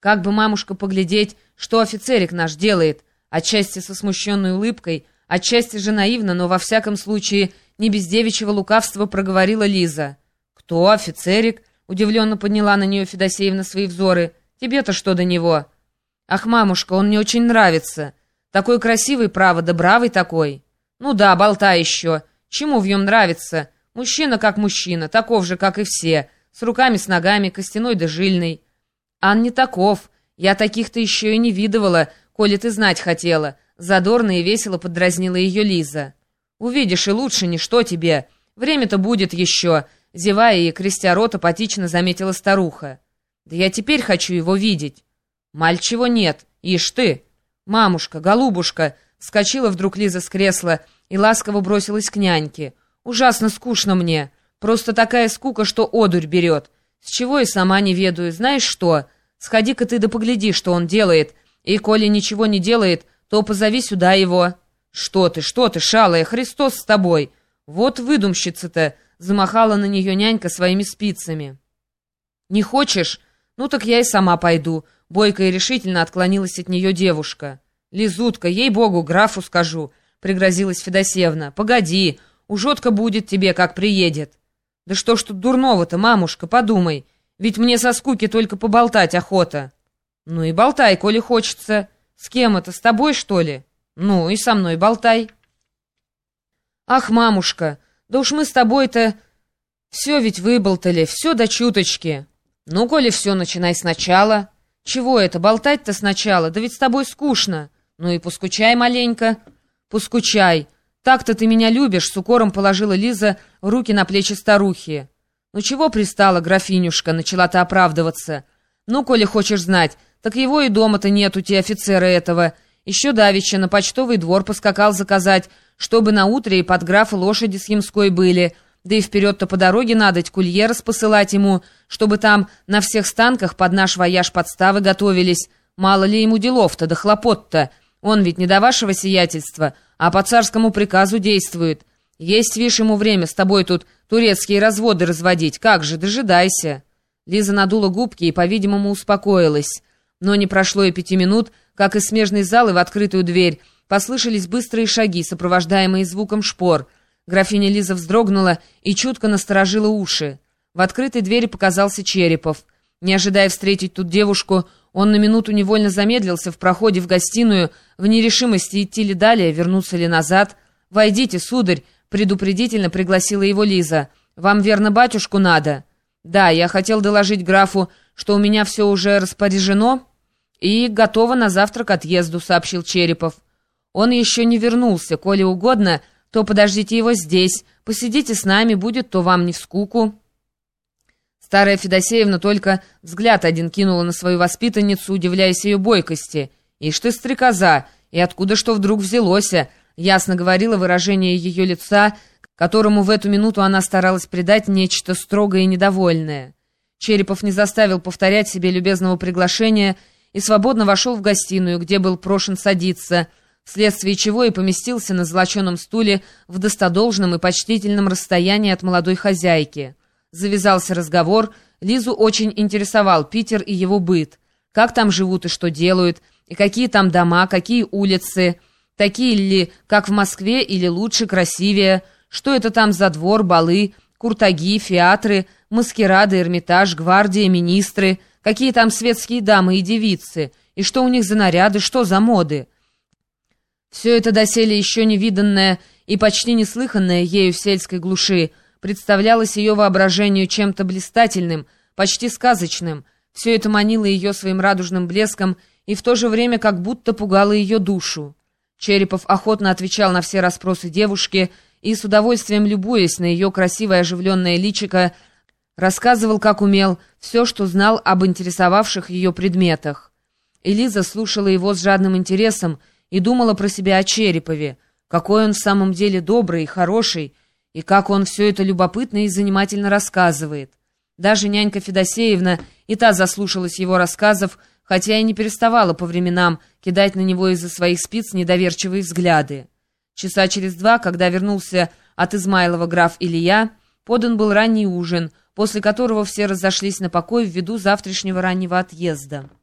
Как бы, мамушка, поглядеть, что офицерик наш делает, отчасти со смущенной улыбкой, отчасти же наивно, но во всяком случае не без девичьего лукавства проговорила Лиза. «Кто офицерик?» — удивленно подняла на нее Федосеевна свои взоры. «Тебе-то что до него?» «Ах, мамушка, он мне очень нравится. Такой красивый, право, да бравый такой». «Ну да, болтай еще. Чему в нем нравится? Мужчина как мужчина, таков же, как и все, с руками, с ногами, костяной да жильный». «Ан не таков. Я таких-то еще и не видывала, коли ты знать хотела», — задорно и весело поддразнила ее Лиза. «Увидишь и лучше, ничто тебе. Время-то будет еще», — зевая и крестя рот, апатично заметила старуха. «Да я теперь хочу его видеть». «Мальчего нет. Ишь ты!» «Мамушка, голубушка!» — вскочила вдруг Лиза с кресла и ласково бросилась к няньке. «Ужасно скучно мне. Просто такая скука, что одурь берет. С чего и сама не ведаю. Знаешь что? Сходи-ка ты да погляди, что он делает. И коли ничего не делает, то позови сюда его». Что ты, шалая, Христос с тобой! Вот выдумщица-то!» — замахала на нее нянька своими спицами. «Не хочешь? Ну так я и сама пойду», — бойко и решительно отклонилась от нее девушка. «Лизутка, ей-богу, графу скажу», — пригрозилась Федосеевна. «Погоди, ужотка будет тебе, как приедет». «Да что ж тут дурного-то, мамушка, подумай, ведь мне со скуки только поболтать охота». «Ну и болтай, коли хочется. С кем это, с тобой, что ли?» «Ну и со мной болтай». «Ах, мамушка, да уж мы с тобой-то все ведь выболтали, все до чуточки». «Ну, коли все, начинай сначала». «Чего это, болтать-то сначала? Да ведь с тобой скучно». «Ну и поскучай маленько». «Поскучай. Так-то ты меня любишь», — с укором положила Лиза руки на плечи старухи. «Ну чего пристала, графинюшка?» — начала-то оправдываться. «Ну, коли хочешь знать, так его и дома-то нет у тебя офицера этого. Еще давеча на почтовый двор поскакал заказать, чтобы на утре и под графа лошади с Ямской были». Да и вперед-то по дороге надоть курьера посылать ему, чтобы там на всех станках под наш вояж подставы готовились. Мало ли ему делов-то, да хлопот-то. Он ведь не до вашего сиятельства, а по царскому приказу действует. Есть, вишь, ему время с тобой тут турецкие разводы разводить. Как же, дожидайся». Лиза надула губки и, по-видимому, успокоилась. Но не прошло и 5 минут, как из смежной залы в открытую дверь послышались быстрые шаги, сопровождаемые звуком шпор. Графиня Лиза вздрогнула и чутко насторожила уши. В открытой двери показался Черепов. Не ожидая встретить тут девушку, он на минуту невольно замедлился в проходе в гостиную, в нерешимости идти ли далее, вернуться ли назад. «Войдите, сударь», — предупредительно пригласила его Лиза. «Вам, верно, батюшку надо?» «Да, я хотел доложить графу, что у меня все уже распоряжено и готово на завтра к отъезду», — сообщил Черепов. «Он еще не вернулся, коли угодно, то подождите его здесь, посидите с нами, будет то вам не в скуку». Старая Федосеевна только взгляд один кинула на свою воспитанницу, удивляясь ее бойкости. «Ишь ты, стрекоза, и откуда что вдруг взялося?» — ясно говорило выражение ее лица, которому в эту минуту она старалась придать нечто строгое и недовольное. Черепов не заставил повторять себе любезного приглашения и свободно вошел в гостиную, где был прошен садиться, вследствие чего и поместился на золоченом стуле в достодолжном и почтительном расстоянии от молодой хозяйки. Завязался разговор, Лизу очень интересовал Питер и его быт. Как там живут и что делают, и какие там дома, какие улицы, такие ли, как в Москве, или лучше, красивее, что это там за двор, балы, куртаги, фиатры, маскарады, Эрмитаж, гвардия, министры, какие там светские дамы и девицы, и что у них за наряды, что за моды. Все это доселе еще невиданное и почти неслыханное ею в сельской глуши представлялось ее воображению чем-то блистательным, почти сказочным. Все это манило ее своим радужным блеском и в то же время как будто пугало ее душу. Черепов охотно отвечал на все расспросы девушки и, с удовольствием любуясь на ее красивое оживленное личико, рассказывал, как умел, все, что знал об интересовавших ее предметах. Лиза слушала его с жадным интересом и думала про себя о Черепове, какой он в самом деле добрый и хороший, и как он все это любопытно и занимательно рассказывает. Даже нянька Федосеевна и та заслушалась его рассказов, хотя и не переставала по временам кидать на него из-за своих спиц недоверчивые взгляды. Часа через 2, когда вернулся от Измайлова граф Илья, подан был ранний ужин, после которого все разошлись на покой ввиду завтрашнего раннего отъезда.